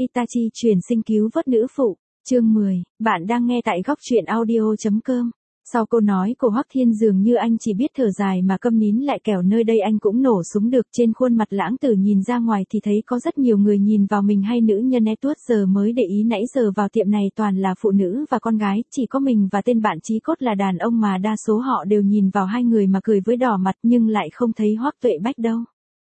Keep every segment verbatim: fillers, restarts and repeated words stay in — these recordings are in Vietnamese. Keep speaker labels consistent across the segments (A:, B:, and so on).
A: Itachi truyền sinh cứu vớt nữ phụ, chương mười, bạn đang nghe tại góc truyện audio.com. Sau câu nói của Hoắc Thiên dường như anh chỉ biết thở dài mà câm nín lại, kẻo nơi đây anh cũng nổ súng được. Trên khuôn mặt lãng tử nhìn ra ngoài thì thấy có rất nhiều người nhìn vào mình, hay nữ nhân Edward giờ mới để ý, nãy giờ vào tiệm này toàn là phụ nữ và con gái, chỉ có mình và tên bạn chí cốt là đàn ông, mà đa số họ đều nhìn vào hai người mà cười với đỏ mặt, nhưng lại không thấy Hoắc Tuệ Bách đâu.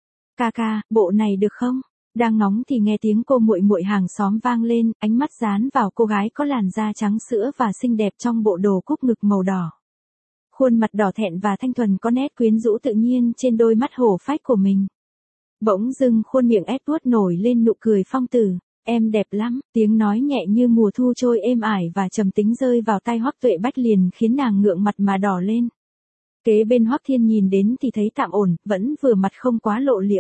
A: Ca ca, bộ này được không? Đang ngóng thì nghe tiếng cô muội muội hàng xóm vang lên, ánh mắt dán vào cô gái có làn da trắng sữa và xinh đẹp trong bộ đồ cúc ngực màu đỏ. Khuôn mặt đỏ thẹn và thanh thuần có nét quyến rũ tự nhiên trên đôi mắt hổ phách của mình. Bỗng dưng khuôn miệng Edward nổi lên nụ cười phong tử. Em đẹp lắm, tiếng nói nhẹ như mùa thu trôi êm ải và trầm tính rơi vào tai Hoắc Tuệ Bách liền khiến nàng ngượng mặt mà đỏ lên. Kế bên Hoắc Thiên nhìn đến thì thấy tạm ổn, vẫn vừa mặt không quá lộ liễu.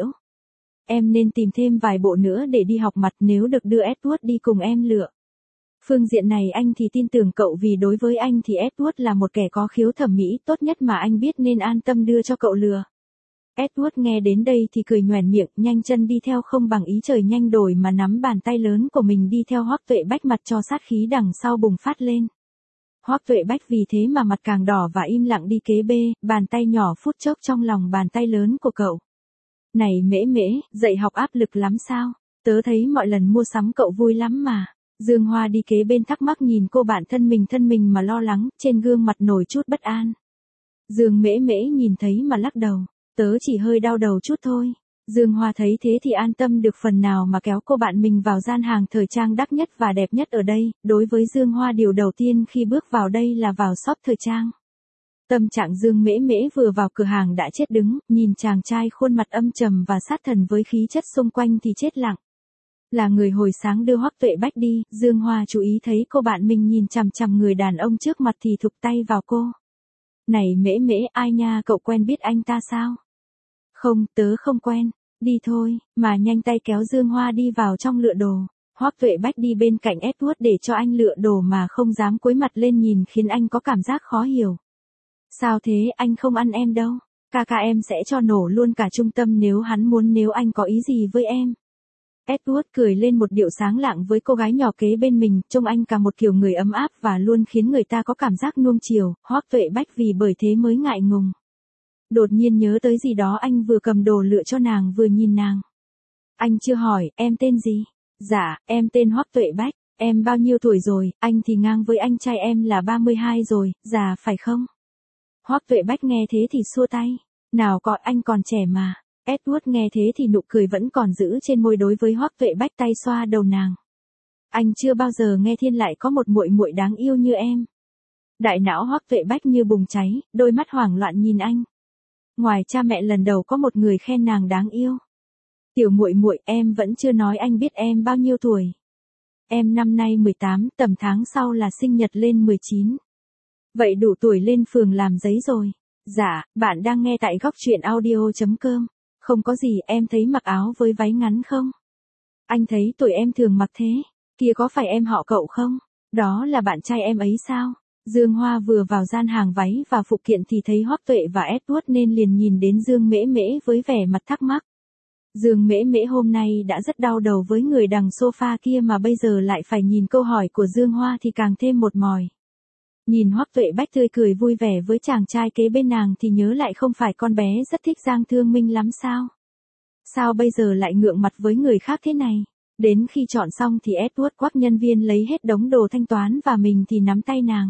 A: Em nên tìm thêm vài bộ nữa để đi học mặt, nếu được đưa Edward đi cùng em lựa. Phương diện này anh thì tin tưởng cậu, vì đối với anh thì Edward là một kẻ có khiếu thẩm mỹ tốt nhất mà anh biết, nên an tâm đưa cho cậu lựa. Edward nghe đến đây thì cười nhoẻn miệng, nhanh chân đi theo, không bằng ý trời nhanh đổi mà nắm bàn tay lớn của mình đi theo Hoắc Tuệ Bách, mặt cho sát khí đằng sau bùng phát lên. Hoắc Tuệ Bách vì thế mà mặt càng đỏ và im lặng đi kế bê, bàn tay nhỏ phút chốc trong lòng bàn tay lớn của cậu. Này Mễ Mễ, dạy học áp lực lắm sao? Tớ thấy mọi lần mua sắm cậu vui lắm mà. Dương Hoa đi kế bên thắc mắc nhìn cô bạn thân mình thân mình mà lo lắng, trên gương mặt nổi chút bất an. Dương Mễ Mễ nhìn thấy mà lắc đầu, tớ chỉ hơi đau đầu chút thôi. Dương Hoa thấy thế thì an tâm được phần nào mà kéo cô bạn mình vào gian hàng thời trang đắt nhất và đẹp nhất ở đây. Đối với Dương Hoa, điều đầu tiên khi bước vào đây là vào shop thời trang. Tâm trạng Dương Mễ Mễ vừa vào cửa hàng đã chết đứng, nhìn chàng trai khuôn mặt âm trầm và sát thần với khí chất xung quanh thì chết lặng. Là người hồi sáng đưa Hoắc Tuệ Bách đi, Dương Hoa chú ý thấy cô bạn mình nhìn chằm chằm người đàn ông trước mặt thì thụp tay vào cô. Này Mễ Mễ, ai nha, cậu quen biết anh ta sao? Không, tớ không quen. Đi thôi, mà nhanh tay kéo Dương Hoa đi vào trong lựa đồ. Hoắc Tuệ Bách đi bên cạnh Edward để cho anh lựa đồ mà không dám cúi mặt lên nhìn, khiến anh có cảm giác khó hiểu. Sao thế, anh không ăn em đâu. Ca ca em sẽ cho nổ luôn cả trung tâm nếu hắn muốn, nếu anh có ý gì với em. Edward cười lên một điệu sáng lạng với cô gái nhỏ kế bên mình, trông anh cả một kiểu người ấm áp và luôn khiến người ta có cảm giác nuông chiều. Hoắc Tuệ Bách vì bởi thế mới ngại ngùng. Đột nhiên nhớ tới gì đó, anh vừa cầm đồ lựa cho nàng vừa nhìn nàng. Anh chưa hỏi, em tên gì? Dạ, em tên Hoắc Tuệ Bách. Em bao nhiêu tuổi rồi? Anh thì ngang với anh trai em là ba mươi hai rồi, già phải không? Hoắc Tuệ Bách nghe thế thì xua tay. Nào có, anh còn trẻ mà. Edward nghe thế thì nụ cười vẫn còn giữ trên môi đối với Hoắc Tuệ Bách, tay xoa đầu nàng. Anh chưa bao giờ nghe thiên lại có một muội muội đáng yêu như em. Đại não Hoắc Tuệ Bách như bùng cháy, đôi mắt hoảng loạn nhìn anh. Ngoài cha mẹ lần đầu có một người khen nàng đáng yêu. Tiểu muội muội, em vẫn chưa nói anh biết em bao nhiêu tuổi. Em năm nay mười tám, tầm tháng sau là sinh nhật lên mười chín. Vậy đủ tuổi lên phường làm giấy rồi. Dạ, bạn đang nghe tại góc truyện audio.com. Không có gì, em thấy mặc áo với váy ngắn không? Anh thấy tuổi em thường mặc thế. Kia có phải em họ cậu không? Đó là bạn trai em ấy sao? Dương Hoa vừa vào gian hàng váy và phụ kiện thì thấy Hoắc Tuệ và Edward nên liền nhìn đến Dương Mễ Mễ với vẻ mặt thắc mắc. Dương Mễ Mễ hôm nay đã rất đau đầu với người đằng sofa kia, mà bây giờ lại phải nhìn câu hỏi của Dương Hoa thì càng thêm một mỏi. Nhìn Hoắc Tuệ Bách tươi cười vui vẻ với chàng trai kế bên nàng thì nhớ lại không phải con bé rất thích Giang Thương Minh lắm sao? Sao bây giờ lại ngượng mặt với người khác thế này? Đến khi chọn xong thì Edward quắc nhân viên lấy hết đống đồ thanh toán và mình thì nắm tay nàng.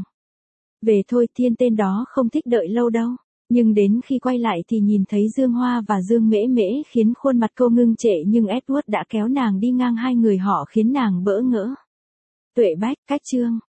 A: Về thôi, Thiên tên đó không thích đợi lâu đâu. Nhưng đến khi quay lại thì nhìn thấy Dương Hoa và Dương Mễ Mễ khiến khuôn mặt cô ngưng trệ, nhưng Edward đã kéo nàng đi ngang hai người họ khiến nàng bỡ ngỡ. Tuệ Bách, cách chương.